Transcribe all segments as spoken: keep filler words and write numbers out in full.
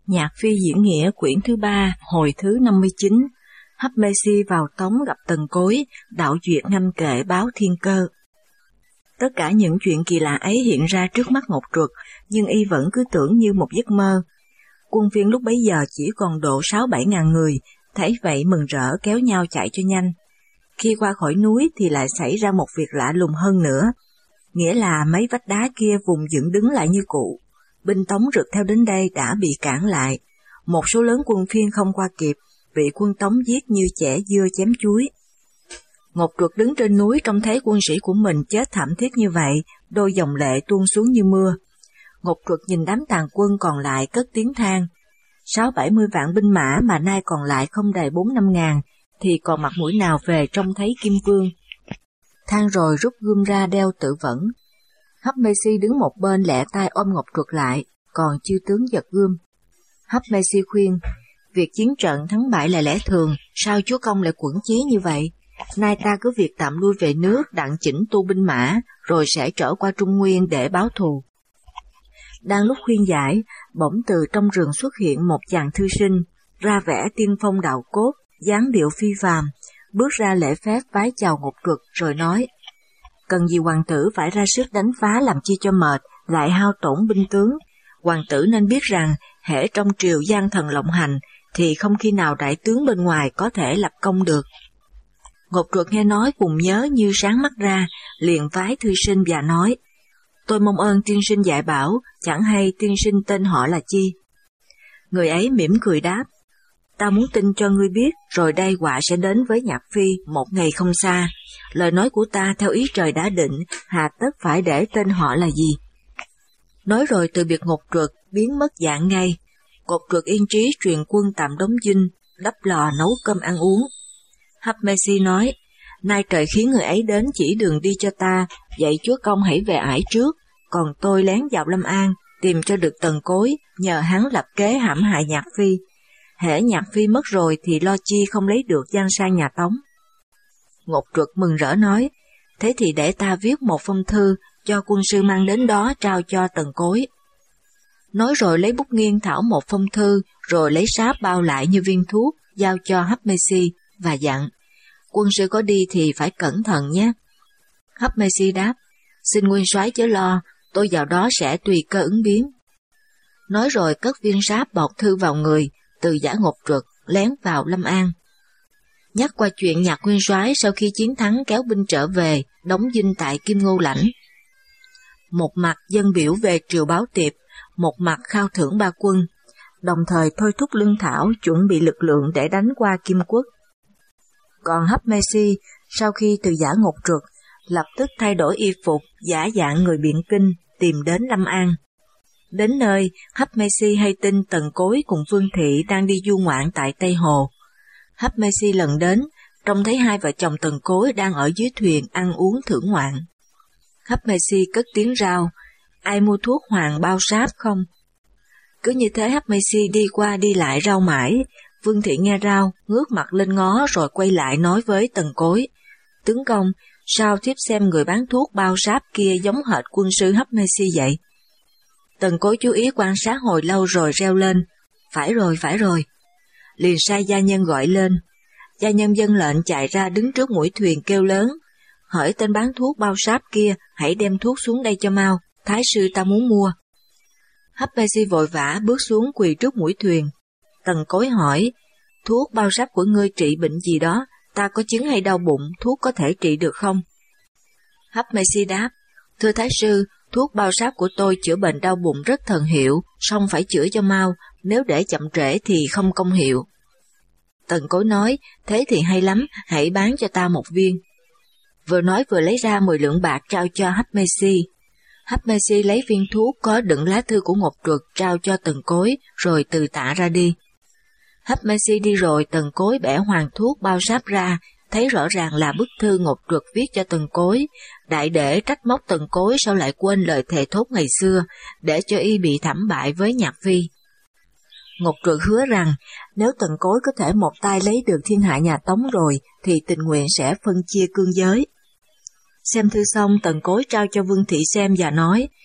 Nhạc phi diễn nghĩa quyển thứ ba, hồi thứ năm mươi chín. Hấp Mê Si vào tống gặp Tần Cối, đạo duyệt ngâm kệ báo thiên cơ. Tất cả những chuyện kỳ lạ ấy hiện ra trước mắt Ngọc Truật, nhưng y vẫn cứ tưởng như một giấc mơ. Quân viên lúc bấy giờ chỉ còn độ sáu bảy ngàn người, thấy vậy mừng rỡ kéo nhau chạy cho nhanh. Khi qua khỏi núi thì lại xảy ra một việc lạ lùng hơn nữa, nghĩa là mấy vách đá kia vùng dựng đứng lại như cũ. Binh Tống rượt theo đến đây đã bị cản lại, một số lớn quân Phiên không qua kịp, bị quân Tống giết như chẻ dưa chém chuối. Ngọc Truật đứng trên núi trông thấy quân sĩ của mình chết thảm thiết như vậy, đôi dòng lệ tuôn xuống như mưa. Ngọc Truật nhìn đám tàn quân còn lại cất tiếng than, sáu bảy mươi vạn binh mã mà nay còn lại không đầy bốn năm ngàn, thì còn mặt mũi nào về trông thấy Kim Vương. Than rồi rút gươm ra đeo tự vẫn. Hấp Mê Si đứng một bên lẹ tay ôm Ngọc Truật lại, còn chư tướng giật gươm. Hấp Mê Si khuyên, việc chiến trận thắng bại là lẽ thường, sao chúa công lại quẫn chí như vậy? Nay ta cứ việc tạm lui về nước đặng chỉnh tu binh mã, rồi sẽ trở qua Trung Nguyên để báo thù. Đang lúc khuyên giải, bỗng từ trong rừng xuất hiện một chàng thư sinh, ra vẻ tiên phong đạo cốt, dáng điệu phi phàm, bước ra lễ phép vái chào Ngọc Truật rồi nói, cần gì hoàng tử phải ra sức đánh phá làm chi cho mệt, lại hao tổn binh tướng. Hoàng tử nên biết rằng, hễ trong triều gian thần lộng hành, thì không khi nào đại tướng bên ngoài có thể lập công được. Ngọc Truật nghe nói cùng nhớ như sáng mắt ra, liền vái thư sinh và nói, tôi mong ơn tiên sinh dạy bảo, chẳng hay tiên sinh tên họ là chi? Người ấy mỉm cười đáp, ta muốn tin cho ngươi biết, rồi đây họa sẽ đến với Nhạc Phi một ngày không xa. Lời nói của ta theo ý trời đã định, hà tất phải để tên họ là gì? Nói rồi từ biệt Ngọc Truật, biến mất dạng ngay. Ngọc Truật yên trí truyền quân tạm đóng dinh, đắp lò nấu cơm ăn uống. Hấp Mê Si nói, nay trời khiến người ấy đến chỉ đường đi cho ta, vậy chúa công hãy về ải trước, còn tôi lén vào Lâm An, tìm cho được Tần Cối, nhờ hắn lập kế hãm hại Nhạc Phi. Hễ Nhạc Phi mất rồi thì lo chi không lấy được giang sang nhà Tống. Ngọc Truật mừng rỡ nói, thế thì để ta viết một phong thư, cho quân sư mang đến đó trao cho Tần Cối. Nói rồi lấy bút nghiêng thảo một phong thư, rồi lấy sáp bao lại như viên thuốc, giao cho Hấp Mê Si, và dặn, quân sư có đi thì phải cẩn thận nhé. Hấp Mê Si đáp, xin nguyên soái chớ lo, tôi vào đó sẽ tùy cơ ứng biến. Nói rồi cất viên sáp bọc thư vào người, từ giả Ngọc Truật lén vào Lâm An. Nhắc qua chuyện Nhạc nguyên soái sau khi chiến thắng kéo binh trở về, đóng dinh tại Kim Ngô Lãnh. Một mặt dân biểu về triều báo tiệp, một mặt khao thưởng ba quân, đồng thời thôi thúc lương thảo chuẩn bị lực lượng để đánh qua Kim Quốc. Còn Hấp Mê Si, sau khi từ giả Ngọc Truật, lập tức thay đổi y phục, giả dạng người Biện Kinh, tìm đến Lâm An. Đến nơi, Hấp Mê Si hay tin Tần Cối cùng Vương Thị đang đi du ngoạn tại Tây Hồ. Hấp Mê Si lần đến, trông thấy hai vợ chồng Tần Cối đang ở dưới thuyền ăn uống thưởng ngoạn. Hấp Mê Si cất tiếng rao, ai mua thuốc hoàng bao sáp không? Cứ như thế Hấp Mê Si đi qua đi lại rao mãi. Vương Thị nghe rao, ngước mặt lên ngó rồi quay lại nói với Tần Cối, tướng công, sao thiếp xem người bán thuốc bao sáp kia giống hệt quân sư Hấp Mê Si vậy? Tần Cối chú ý quan sát hồi lâu rồi reo lên, phải rồi, phải rồi. Liền sai gia nhân gọi lên. Gia nhân dâng lệnh chạy ra đứng trước mũi thuyền kêu lớn, hỏi tên bán thuốc bao sáp kia, hãy đem thuốc xuống đây cho mau, thái sư ta muốn mua. Hấp Mê Si vội vã bước xuống quỳ trước mũi thuyền. Tần Cối hỏi, thuốc bao sáp của ngươi trị bệnh gì đó, ta có chứng hay đau bụng, thuốc có thể trị được không? Hấp Mê Si đáp, thưa thái sư, thuốc bao sáp của tôi chữa bệnh đau bụng rất thần hiệu, song phải chữa cho mau, nếu để chậm trễ thì không công hiệu. Tần Cối nói, thế thì hay lắm, hãy bán cho ta một viên. Vừa nói vừa lấy ra mười lượng bạc trao cho Hấp Mê Si. Hấp Mê Si lấy viên thuốc có đựng lá thư của Ngọc Truật trao cho Tần Cối, rồi từ tạ ra đi. Hấp Mê Si đi rồi, Tần Cối bẻ hoàng thuốc bao sáp ra, thấy rõ ràng là bức thư Ngọc Truật viết cho Tần Cối, đại để trách móc Tần Cối sao lại quên lời thề thốt ngày xưa, để cho y bị thảm bại với Nhạc Phi. Ngọc Truật hứa rằng, nếu Tần Cối có thể một tay lấy được thiên hạ nhà Tống rồi, thì tình nguyện sẽ phân chia cương giới. Xem thư xong, Tần Cối trao cho Vương Thị xem và nói,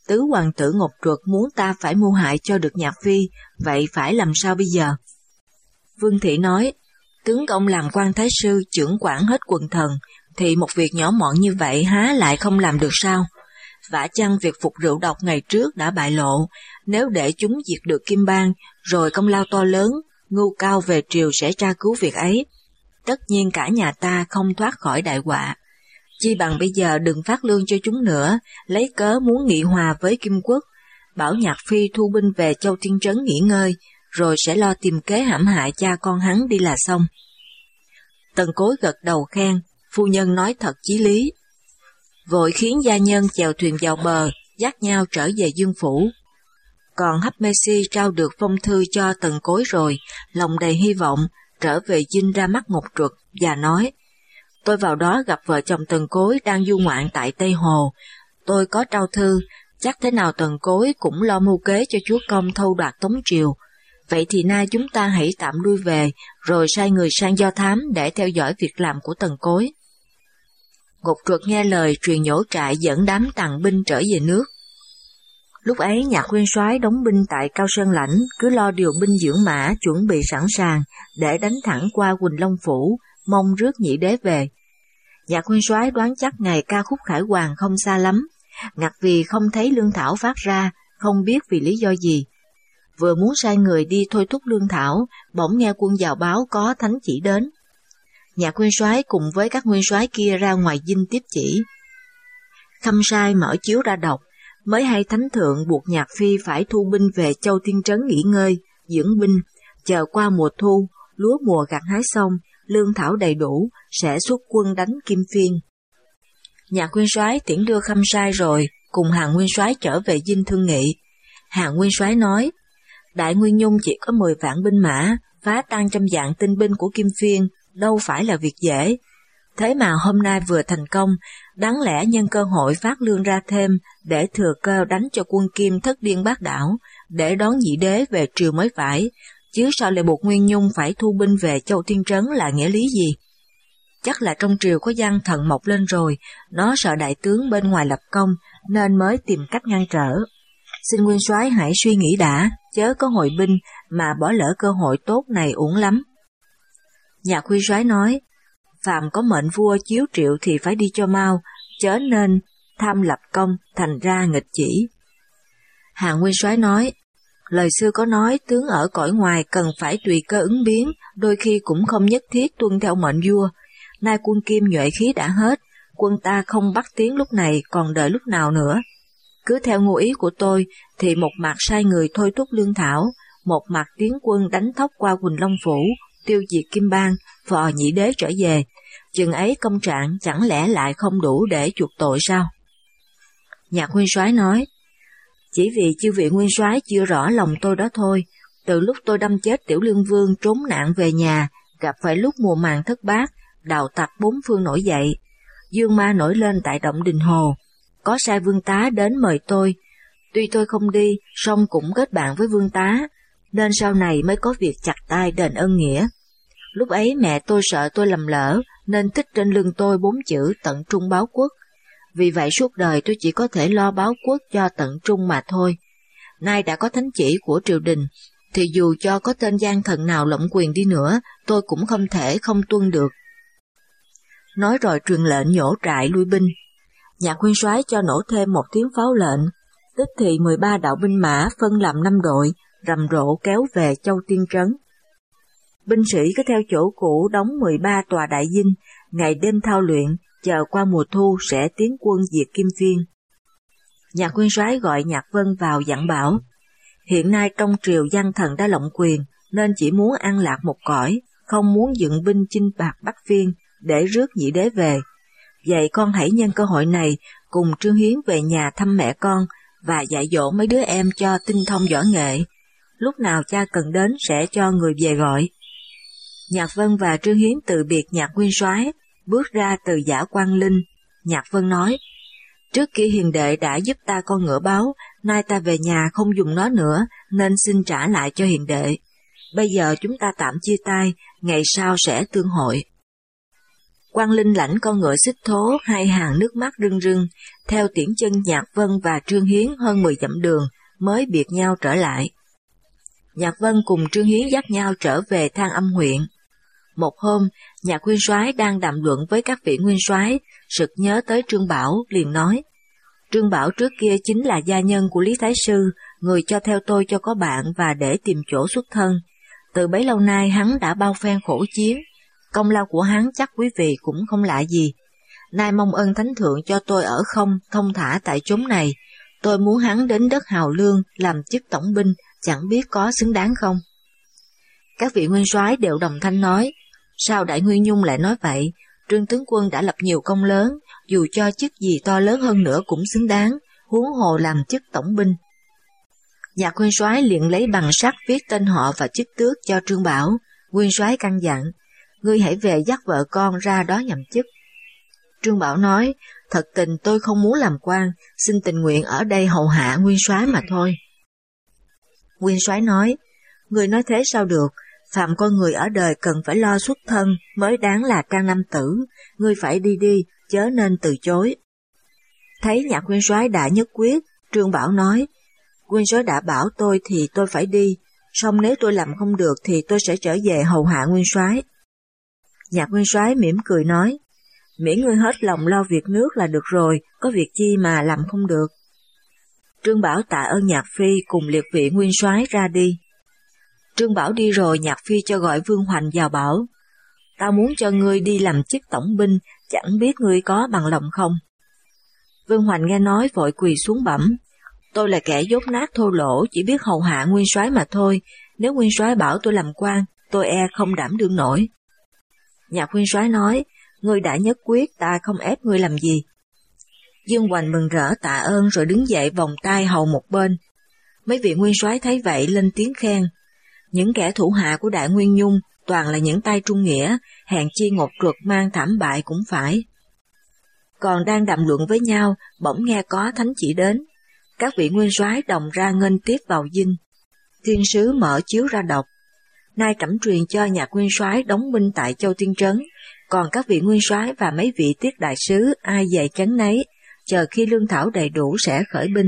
tứ hoàng tử Ngọc Truật muốn ta phải mưu hại cho được Nhạc Phi, vậy phải làm sao bây giờ? Vương Thị nói, tướng công làm quan thái sư trưởng quản hết quần thần, thì một việc nhỏ mọn như vậy há lại không làm được sao? Vả chăng việc phục rượu độc ngày trước đã bại lộ, nếu để chúng diệt được Kim Bang, rồi công lao to lớn, Ngưu Cao về triều sẽ tra cứu việc ấy. Tất nhiên cả nhà ta không thoát khỏi đại họa. Chi bằng bây giờ đừng phát lương cho chúng nữa, lấy cớ muốn nghị hòa với Kim Quốc, bảo Nhạc Phi thu binh về Châu Thiên Trấn nghỉ ngơi, rồi sẽ lo tìm kế hãm hại cha con hắn đi là xong. Tần Cối gật đầu khen, phu nhân nói thật chí lý. Vội khiến gia nhân chèo thuyền vào bờ, dắt nhau trở về Dương Phủ. Còn Hấp Mê Si trao được phong thư cho Tần Cối rồi, lòng đầy hy vọng, trở về dinh ra mắt Ngọc Truật và nói, tôi vào đó gặp vợ chồng Tần Cối đang du ngoạn tại Tây Hồ, tôi có trao thư, chắc thế nào Tần Cối cũng lo mưu kế cho chúa công thâu đoạt Tống Triều. Vậy thì nay chúng ta hãy tạm lui về, rồi sai người sang Do Thám để theo dõi việc làm của Tần Cối. Ngọc Truật nghe lời truyền nhổ trại dẫn đám tàn binh trở về nước. Lúc ấy Nhạc Nguyên Soái đóng binh tại Cao Sơn Lãnh, cứ lo điều binh dưỡng mã chuẩn bị sẵn sàng để đánh thẳng qua Quỳnh Long Phủ, mong rước Nhị Đế về. Nhạc Nguyên Soái đoán chắc ngày ca khúc khải hoàn không xa lắm, ngặt vì không thấy lương thảo phát ra, không biết vì lý do gì. Vừa muốn sai người đi thôi thúc lương thảo, bỗng nghe quân vào báo có thánh chỉ đến. Nhạc Nguyên Soái cùng với các nguyên soái kia ra ngoài dinh tiếp chỉ. Khâm sai mở chiếu ra đọc, mới hay thánh thượng buộc Nhạc Phi phải thu binh về Châu Thiên Trấn nghỉ ngơi, dưỡng binh, chờ qua mùa thu, lúa mùa gặt hái xong, lương thảo đầy đủ, sẽ xuất quân đánh Kim Phiên. Nhạc Nguyên Soái tiễn đưa khâm sai rồi, cùng Hàn Nguyên Soái trở về dinh thương nghị. Hàn Nguyên Soái nói, Đại Nguyên Nhung chỉ có mười vạn binh mã, phá tan trăm vạn tinh binh của Kim Phiên, đâu phải là việc dễ. Thế mà hôm nay vừa thành công, đáng lẽ nhân cơ hội phát lương ra thêm để thừa cơ đánh cho quân Kim thất điên bát đảo, để đón Nhị Đế về triều mới phải, chứ sao lại buộc Nguyên Nhung phải thu binh về Châu Thiên Trấn là nghĩa lý gì? Chắc là trong triều có gian thần mọc lên rồi, nó sợ đại tướng bên ngoài lập công, nên mới tìm cách ngăn trở. Xin Nguyên Soái hãy suy nghĩ đã, chớ có hội binh mà bỏ lỡ cơ hội tốt này uổng lắm. Nhạc Nguyên Soái nói, phàm có mệnh vua chiếu triệu thì phải đi cho mau, chớ nên tham lập công thành ra nghịch chỉ. Hàn Nguyên Soái nói, lời xưa có nói tướng ở cõi ngoài cần phải tùy cơ ứng biến, đôi khi cũng không nhất thiết tuân theo mệnh vua. Nay quân Kim nhuệ khí đã hết, quân ta không bắt tiến lúc này còn đợi lúc nào nữa. Cứ theo ngụ ý của tôi thì một mặt sai người thôi thúc lương thảo, một mặt tiến quân đánh thóc qua Quỳnh Long Phủ, tiêu diệt Kim Bang, phò Nhị Đế trở về. Chừng ấy công trạng chẳng lẽ lại không đủ để chuộc tội sao? Nhạc Nguyên Soái nói, chỉ vì chư vị nguyên soái chưa rõ lòng tôi đó thôi. Từ lúc tôi đâm chết Tiểu Lương Vương trốn nạn về nhà, gặp phải lúc mùa màng thất bát, đạo tặc bốn phương nổi dậy, dương ma nổi lên tại động Đình Hồ, có sai vương tá đến mời tôi. Tuy tôi không đi, song cũng kết bạn với vương tá, nên sau này mới có việc chặt tay đền ơn nghĩa. Lúc ấy mẹ tôi sợ tôi lầm lỡ, nên thích trên lưng tôi bốn chữ tận trung báo quốc. Vì vậy suốt đời tôi chỉ có thể lo báo quốc cho tận trung mà thôi. Nay đã có thánh chỉ của triều đình, thì dù cho có tên gian thần nào lộng quyền đi nữa, tôi cũng không thể không tuân được. Nói rồi truyền lệnh nhổ trại lui binh. Nhạc Nguyên Soái cho nổ thêm một tiếng pháo lệnh, tức thì mười ba đạo binh mã phân làm năm đội, rầm rộ kéo về Châu Tiên Trấn. Binh sĩ cứ theo chỗ cũ đóng mười ba tòa đại dinh, ngày đêm thao luyện, chờ qua mùa thu sẽ tiến quân diệt Kim Phiên. Nhạc Nguyên Soái gọi Nhạc Vân vào dặn bảo, hiện nay trong triều gian thần đã lộng quyền, nên chỉ muốn an lạc một cõi, không muốn dựng binh chinh phạt Bắc Phiên để rước Nhị Đế về. Vậy con hãy nhân cơ hội này cùng Trương Hiến về nhà thăm mẹ con và dạy dỗ mấy đứa em cho tinh thông võ nghệ. Lúc nào cha cần đến sẽ cho người về gọi. Nhạc Vân và Trương Hiến từ biệt Nhạc Nguyên Soái, bước ra từ Giả Quan Linh. Nhạc Vân nói, trước kia hiền đệ đã giúp ta con ngựa báo, nay ta về nhà không dùng nó nữa, nên xin trả lại cho hiền đệ. Bây giờ chúng ta tạm chia tay, ngày sau sẽ tương hội. Quang Linh lãnh con ngựa xích thố, hai hàng nước mắt rưng rưng, theo tiễn chân Nhạc Vân và Trương Hiến hơn mười dặm đường mới biệt nhau trở lại. Nhạc Vân cùng Trương Hiến dắt nhau trở về Thang Âm huyện. Một hôm, Nhạc nguyên soái đang đàm luận với các vị nguyên soái, sực nhớ tới Trương Bảo, liền nói: Trương Bảo trước kia chính là gia nhân của Lý Thái Sư, người cho theo tôi cho có bạn và để tìm chỗ xuất thân. Từ bấy lâu nay hắn đã bao phen khổ chiến, công lao của hắn chắc quý vị cũng không lạ gì. Nay mong ơn thánh thượng cho tôi ở không thông thả tại chốn này, tôi muốn hắn đến đất Hào Lương làm chức tổng binh, chẳng biết có xứng đáng không? Các vị nguyên soái đều đồng thanh nói: Sao Đại Nguyên Nhung lại nói vậy? Trương tướng quân đã lập nhiều công lớn, dù cho chức gì to lớn hơn nữa cũng xứng đáng, huống hồ làm chức tổng binh. Nhạc nguyên soái liền lấy bằng sắt viết tên họ và chức tước cho Trương Bảo. Nguyên soái căn dặn: Ngươi hãy về dắt vợ con ra đó nhậm chức. Trương Bảo nói: Thật tình tôi không muốn làm quan, xin tình nguyện ở đây hầu hạ nguyên soái mà thôi. Nguyên soái nói: Ngươi nói thế sao được? Phạm con người ở đời cần phải lo xuất thân mới đáng là can nam tử, ngươi phải đi đi, chớ nên từ chối. Thấy Nhạc nguyên soái đã nhất quyết, Trương Bảo nói: Nguyên soái đã bảo tôi thì tôi phải đi, song nếu tôi làm không được thì tôi sẽ trở về hầu hạ nguyên soái. Nhạc nguyên soái mỉm cười nói: Miễn ngươi hết lòng lo việc nước là được rồi, có việc chi mà làm không được. Trương Bảo tạ ơn Nhạc Phi cùng liệt vị nguyên soái ra đi. Trương Bảo đi rồi, Nhạc Phi cho gọi Vương Hoành vào bảo: Tao muốn cho ngươi đi làm chức tổng binh, chẳng biết ngươi có bằng lòng không? Vương Hoành nghe nói vội quỳ xuống bẩm: Tôi là kẻ dốt nát thô lỗ, chỉ biết hầu hạ nguyên soái mà thôi, nếu nguyên soái bảo tôi làm quan, tôi e không đảm đương nổi. Nhạc nguyên soái nói: Ngươi đã nhất quyết, ta không ép ngươi làm gì. Dương Hoành mừng rỡ tạ ơn rồi đứng dậy vòng tay hầu một bên. Mấy vị nguyên soái thấy vậy lên tiếng khen. Những kẻ thủ hạ của Đại Nguyên Nhung toàn là những tay trung nghĩa, hèn chi ngột ruột mang thảm bại cũng phải. Còn đang đàm luận với nhau, bỗng nghe có thánh chỉ đến. Các vị nguyên soái đồng ra nghênh tiếp vào dinh. Thiên sứ mở chiếu ra đọc: Nay trẫm truyền cho Nhạc nguyên soái đóng binh tại Châu Tiên Trấn, còn các vị nguyên soái và mấy vị tiết đại sứ ai về trấn nấy, chờ khi lương thảo đầy đủ sẽ khởi binh.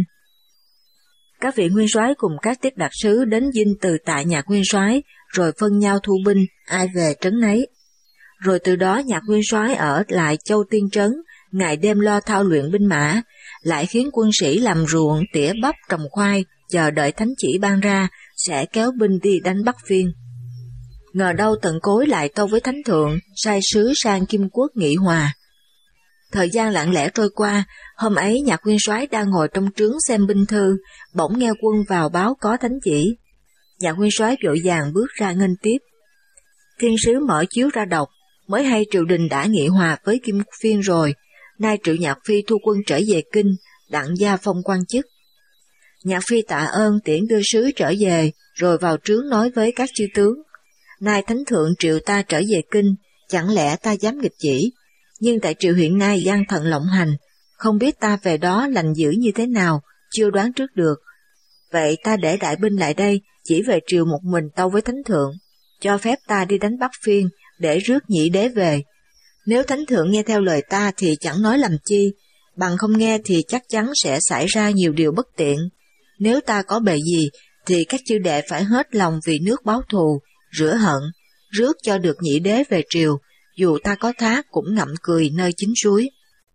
Các vị nguyên soái cùng các tiết đặc sứ đến dinh từ tại Nhạc nguyên soái, rồi phân nhau thu binh, ai về trấn nấy. Rồi từ đó Nhạc nguyên soái ở lại Châu Tiên Trấn, ngày đêm lo thao luyện binh mã, lại khiến quân sĩ làm ruộng, tỉa bắp, trồng khoai, chờ đợi thánh chỉ ban ra, sẽ kéo binh đi đánh Bắc Phiên. Ngờ đâu Tần Cối lại tâu với thánh thượng, sai sứ sang Kim Quốc nghị hòa. Thời gian lặng lẽ trôi qua, hôm ấy Nhạc nguyên soái đang ngồi trong trướng xem binh thư, bỗng nghe quân vào báo có thánh chỉ. Nhạc nguyên soái vội vàng bước ra nghênh tiếp. Thiên sứ mở chiếu ra đọc: Mới hay triều đình đã nghị hòa với Kim Phiên rồi, nay Triệu Nhạc Phi thu quân trở về kinh, đặng gia phong quan chức. Nhạc Phi tạ ơn tiễn đưa sứ trở về, rồi vào trướng nói với các chư tướng: Nay thánh thượng triệu ta trở về kinh, chẳng lẽ ta dám nghịch chỉ? Nhưng tại triều hiện nay gian thần lộng hành, không biết ta về đó lành dữ như thế nào, chưa đoán trước được. Vậy ta để đại binh lại đây, chỉ về triều một mình tâu với thánh thượng, cho phép ta đi đánh Bắc Phiên, để rước nhị đế về. Nếu thánh thượng nghe theo lời ta thì chẳng nói làm chi, bằng không nghe thì chắc chắn sẽ xảy ra nhiều điều bất tiện. Nếu ta có bề gì, thì các chư đệ phải hết lòng vì nước báo thù, rửa hận, rước cho được nhị đế về triều, dù ta có thác cũng ngậm cười nơi chính suối.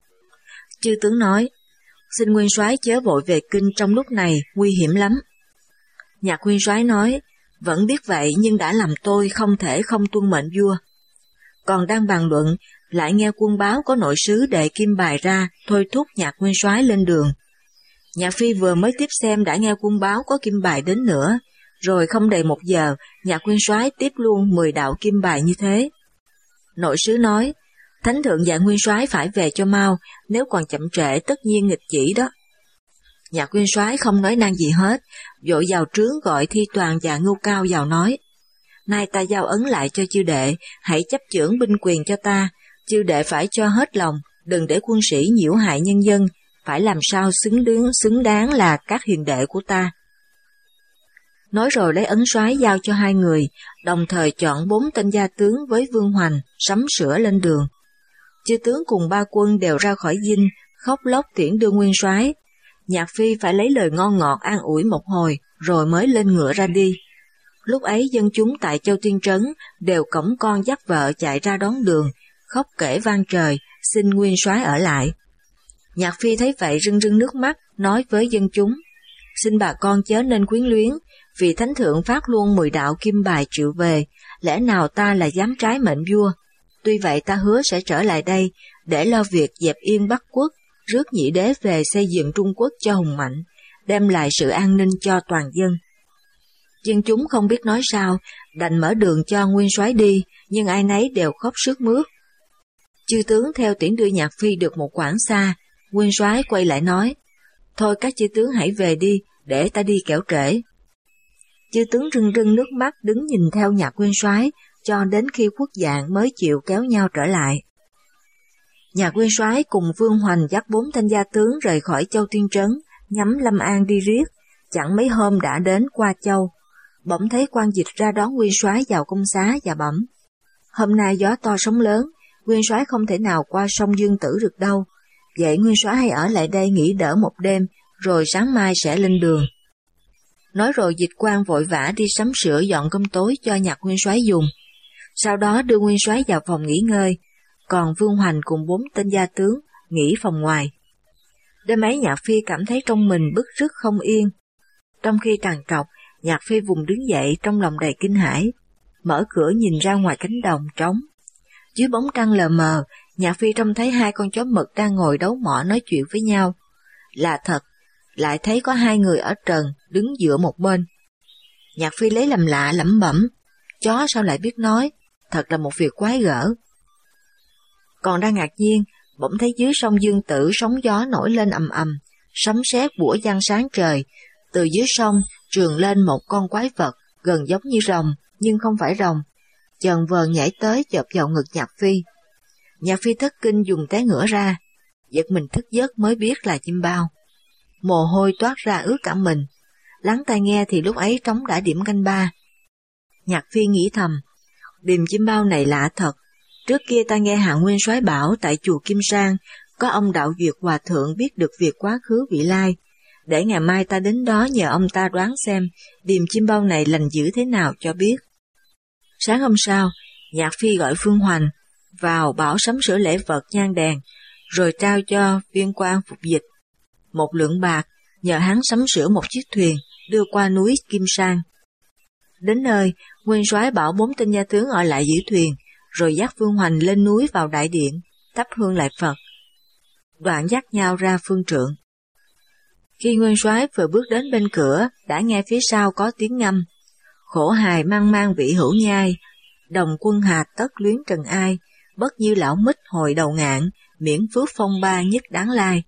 Chư tướng nói: Xin nguyên soái chớ vội về kinh trong lúc này, nguy hiểm lắm. Nhạc nguyên soái nói: Vẫn biết vậy nhưng đã làm tôi không thể không tuân mệnh vua. Còn đang bàn luận, lại nghe quân báo có nội sứ đệ kim bài ra, thôi thúc Nhạc nguyên soái lên đường. Nhạc Phi vừa mới tiếp xem đã nghe quân báo có kim bài đến nữa, rồi không đầy một giờ, Nhạc nguyên soái tiếp luôn mười đạo kim bài như thế. Nội sứ nói: Thánh thượng dạy nguyên soái phải về cho mau, nếu còn chậm trễ tất nhiên nghịch chỉ đó. Nhạc nguyên soái không nói năng gì hết, vội vào trướng gọi Thi Toàn và Ngưu Cao vào nói: Nay ta giao ấn lại cho chư đệ, hãy chấp chưởng binh quyền cho ta, chư đệ phải cho hết lòng, đừng để quân sĩ nhiễu hại nhân dân, phải làm sao xứng đáng, xứng đáng là các hiền đệ của ta. Nói rồi lấy ấn soái giao cho hai người, đồng thời chọn bốn tên gia tướng với Vương Hoành, sắm sửa lên đường. Chư tướng cùng ba quân đều ra khỏi dinh, khóc lóc tiễn đưa nguyên soái. Nhạc Phi phải lấy lời ngon ngọt an ủi một hồi, rồi mới lên ngựa ra đi. Lúc ấy dân chúng tại Châu Tiên Trấn đều cõng con dắt vợ chạy ra đón đường, khóc kể vang trời, xin nguyên soái ở lại. Nhạc Phi thấy vậy rưng rưng nước mắt, nói với dân chúng: xin bà con chớ nên quyến luyến, vì thánh thượng phát luôn mười đạo kim bài triệu về, lẽ nào ta là dám trái mệnh vua? Tuy vậy ta hứa sẽ trở lại đây để lo việc dẹp yên Bắc quốc, rước nhị đế về xây dựng Trung Quốc cho hùng mạnh, đem lại sự an ninh cho toàn dân. Dân chúng không biết nói sao, đành mở đường cho nguyên soái đi, nhưng ai nấy đều khóc sướt mướt. Chư tướng theo tiễn đưa Nhạc Phi được một quãng xa, nguyên soái quay lại nói: thôi các chư tướng hãy về đi, để ta đi kẻo trễ. Chư tướng rưng rưng nước mắt đứng nhìn theo Nhạc nguyên soái cho đến khi khuất dạng mới chịu kéo nhau trở lại. Nhạc nguyên soái cùng Vương Hoành dắt bốn thanh gia tướng rời khỏi Châu Tiên Trấn, nhắm Lâm An đi riết, chẳng mấy hôm đã đến Qua Châu. Bỗng thấy quan dịch ra đón nguyên soái vào công xá và bẩm: hôm nay gió to sóng lớn, nguyên soái không thể nào qua sông Dương Tử được đâu, vậy nguyên soái hãy ở lại đây nghỉ đỡ một đêm, rồi sáng mai sẽ lên đường. Nói rồi dịch quan vội vã đi sắm sửa dọn cơm tối cho Nhạc nguyên soái dùng, sau đó đưa nguyên soái vào phòng nghỉ ngơi, còn Vương Hoành cùng bốn tên gia tướng nghỉ phòng ngoài. Đêm ấy Nhạc Phi cảm thấy trong mình bứt rứt không yên. Trong khi trằn trọc, Nhạc Phi vùng đứng dậy trong lòng đầy kinh hãi, mở cửa nhìn ra ngoài cánh đồng trống. Dưới bóng trăng lờ mờ, Nhạc Phi trông thấy hai con chó mực đang ngồi đấu mỏ nói chuyện với nhau. Là thật, lại thấy có hai người ở trần đứng dựa một bên. Nhạc Phi lấy làm lạ lẩm bẩm: chó sao lại biết nói, thật là một việc quái gở. Còn đang ngạc nhiên, bỗng thấy dưới sông Dương Tử sóng gió nổi lên ầm ầm, sấm sét bủa giăng sáng trời. Từ dưới sông trườn lên một con quái vật gần giống như rồng nhưng không phải rồng, chờn vờn nhảy tới chộp vào ngực Nhạc Phi. Nhạc Phi thất kinh dùng té ngửa ra, giật mình thức giấc mới biết là chim bao. Mồ hôi toát ra ướt cả mình, lắng tai nghe thì lúc ấy trống đã điểm canh ba. Nhạc Phi nghĩ thầm: điềm chim bao này lạ thật, trước kia ta nghe Hạ nguyên soái bảo tại chùa Kim Sang có ông Đạo Duyệt hòa thượng biết được việc quá khứ vị lai, để ngày mai ta đến đó nhờ ông ta đoán xem điềm chim bao này lành dữ thế nào cho biết. Sáng hôm sau, Nhạc Phi gọi Phương Hoành vào bảo sắm sửa lễ vật nhang đèn, rồi trao cho viên quan phục dịch một lượng bạc, nhờ hắn sắm sửa một chiếc thuyền đưa qua núi Kim Sang. Đến nơi, nguyên soái bảo bốn tên gia tướng ở lại giữ thuyền, rồi dắt Phương Hoành lên núi vào đại điện, thắp hương lại Phật. Đoạn dắt nhau ra phương trượng. Khi nguyên soái vừa bước đến bên cửa, đã nghe phía sau có tiếng ngâm: khổ hài mang mang vị hữu nhai, đồng quân hạt tất luyến trần ai, bất như lão mít hồi đầu ngạn, miễn phước phong ba nhất đáng lai.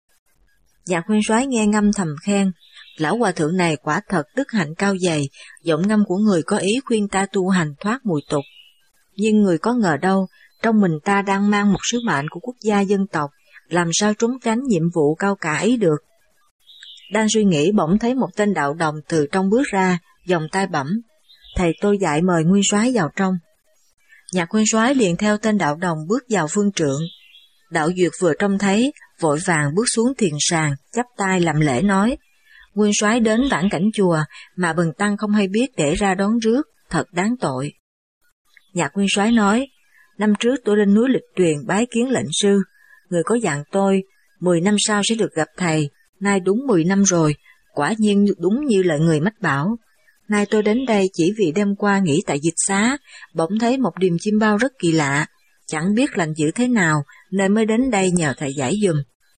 Nhạc nguyên soái nghe ngâm thầm khen: lão hòa thượng này quả thật đức hạnh cao dày, giọng ngâm của người có ý khuyên ta tu hành thoát mùi tục. Nhưng người có ngờ đâu, trong mình ta đang mang một sứ mệnh của quốc gia dân tộc, làm sao trốn tránh nhiệm vụ cao cả ấy được. Đang suy nghĩ bỗng thấy một tên đạo đồng từ trong bước ra, vòng tay bẩm: thầy tôi dạy mời nguyên soái vào trong. Nhạc nguyên soái liền theo tên đạo đồng bước vào phương trượng. Đạo Duyệt vừa trông thấy, vội vàng bước xuống thiền sàn, chắp tay làm lễ nói: nguyên soái đến vãn cảnh chùa mà bần tăng không hay biết để ra đón rước, thật đáng tội. Nhạc nguyên soái nói: năm trước tôi lên núi Lịch Tuyền bái kiến lệnh sư, người có dặn tôi mười năm sau sẽ được gặp thầy, nay đúng mười năm rồi, quả nhiên đúng như lời người mách bảo. Nay tôi đến đây chỉ vì đêm qua nghỉ tại dịch xá, bỗng thấy một điềm chim bao rất kỳ lạ, chẳng biết lành dữ thế nào nên mới đến đây nhờ thầy giải dùm.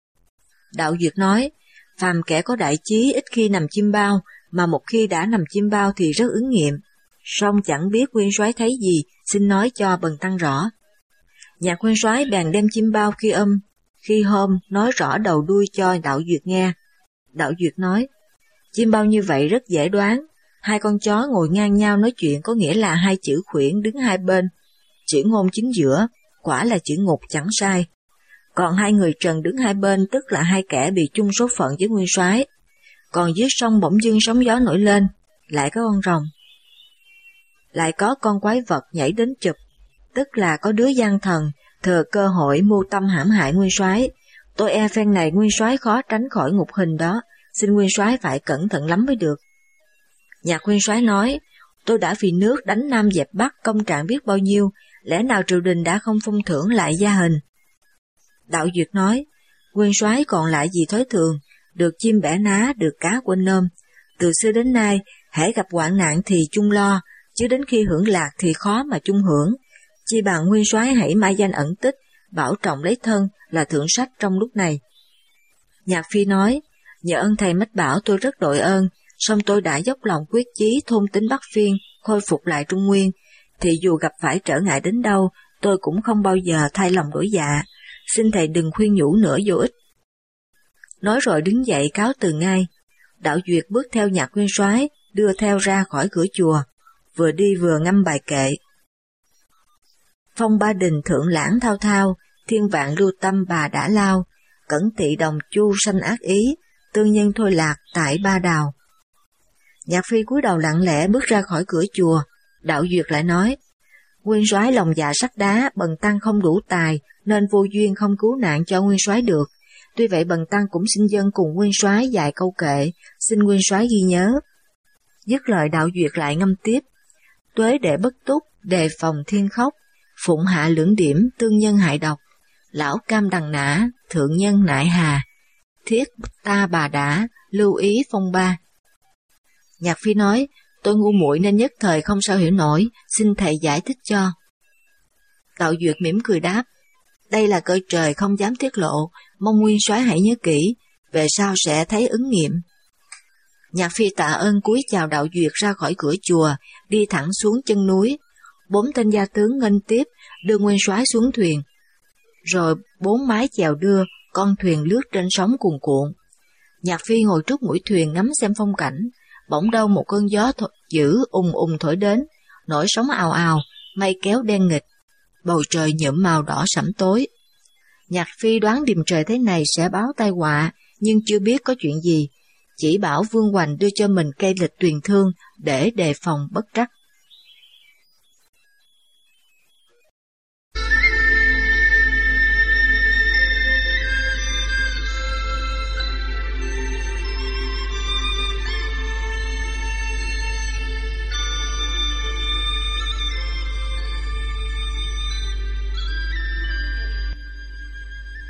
Đạo Duyệt nói: phàm kẻ có đại chí ít khi nằm chim bao, mà một khi đã nằm chim bao thì rất ứng nghiệm. Song chẳng biết nguyên soái thấy gì, xin nói cho bần tăng rõ. Nhạc nguyên soái bèn đem chim bao khi âm, khi hôm nói rõ đầu đuôi cho Đạo Duyệt nghe. Đạo Duyệt nói: chim bao như vậy rất dễ đoán, hai con chó ngồi ngang nhau nói chuyện có nghĩa là hai chữ khuyển đứng hai bên, chữ ngôn chính giữa, quả là chữ ngục chẳng sai. Còn hai người trần đứng hai bên tức là hai kẻ bị chung số phận với nguyên soái. Còn dưới sông bỗng dưng sóng gió nổi lên, lại có con rồng, lại có con quái vật nhảy đến chụp, tức là có đứa gian thần thừa cơ hội mưu tâm hãm hại nguyên soái. Tôi e phen này nguyên soái khó tránh khỏi ngục hình đó, xin nguyên soái phải cẩn thận lắm mới được. Nhạc nguyên soái nói, tôi đã vì nước đánh Nam dẹp Bắc công trạng biết bao nhiêu, lẽ nào triều đình đã không phong thưởng lại gia hình? Đạo Duyệt nói, nguyên soái còn lại gì thói thường, được chim bẻ ná, được cá quên nôm. Từ xưa đến nay, hễ gặp hoạn nạn thì chung lo, chứ đến khi hưởng lạc thì khó mà chung hưởng. Chi bằng nguyên soái hãy mai danh ẩn tích, bảo trọng lấy thân là thượng sách trong lúc này. Nhạc Phi nói, nhờ ơn thầy mách bảo tôi rất đội ơn, song tôi đã dốc lòng quyết chí thôn tính Bắc Phiên, khôi phục lại Trung Nguyên, thì dù gặp phải trở ngại đến đâu, tôi cũng không bao giờ thay lòng đổi dạ, xin thầy đừng khuyên nhủ nữa vô ích. Nói rồi đứng dậy cáo từ ngay. Đạo Duyệt bước theo Nhạc nguyên soái, đưa theo ra khỏi cửa chùa, vừa đi vừa ngâm bài kệ. Phong ba đình thượng lãng thao thao, thiên vạn lưu tâm bà đã lao, cẩn tị đồng chu sanh ác ý, tương nhân thôi lạc tại ba đào. Nhạc Phi cúi đầu lặng lẽ bước ra khỏi cửa chùa. Đạo Duyệt lại nói, nguyên soái lòng dạ sắt đá, bần tăng không đủ tài nên vô duyên không cứu nạn cho nguyên soái được. Tuy vậy bần tăng cũng xin dâng cùng nguyên soái vài câu kệ, xin nguyên soái ghi nhớ. Dứt lời Đạo Duyệt lại ngâm tiếp, tuế đệ bất túc, đề phòng thiên khốc, phụng hạ lưỡng điểm, tương nhân hại độc, lão cam đằng nã, thượng nhân nại hà, thiết ta bà đã, lưu ý phong ba. Nhạc Phi nói, tôi ngu muội nên nhất thời không sao hiểu nổi, xin thầy giải thích cho. Đạo Duyệt mỉm cười đáp, đây là cõi trời không dám tiết lộ, mong nguyên soái hãy nhớ kỹ, về sau sẽ thấy ứng nghiệm. Nhạc Phi tạ ơn cúi chào Đạo Duyệt ra khỏi cửa chùa, đi thẳng xuống chân núi. Bốn tên gia tướng nghênh tiếp, đưa nguyên soái xuống thuyền. Rồi bốn mái chèo đưa, con thuyền lướt trên sóng cuồn cuộn. Nhạc Phi ngồi trước mũi thuyền ngắm xem phong cảnh, bỗng đâu một cơn gió th- dữ ùng ùng thổi đến, nổi sóng ào ào, mây kéo đen nghịch, bầu trời nhuộm màu đỏ sẫm tối. Nhạc Phi đoán điềm trời thế này sẽ báo tai họa, nhưng chưa biết có chuyện gì, chỉ bảo Vương Hoành đưa cho mình cây lịch tuyền thương để đề phòng bất trắc.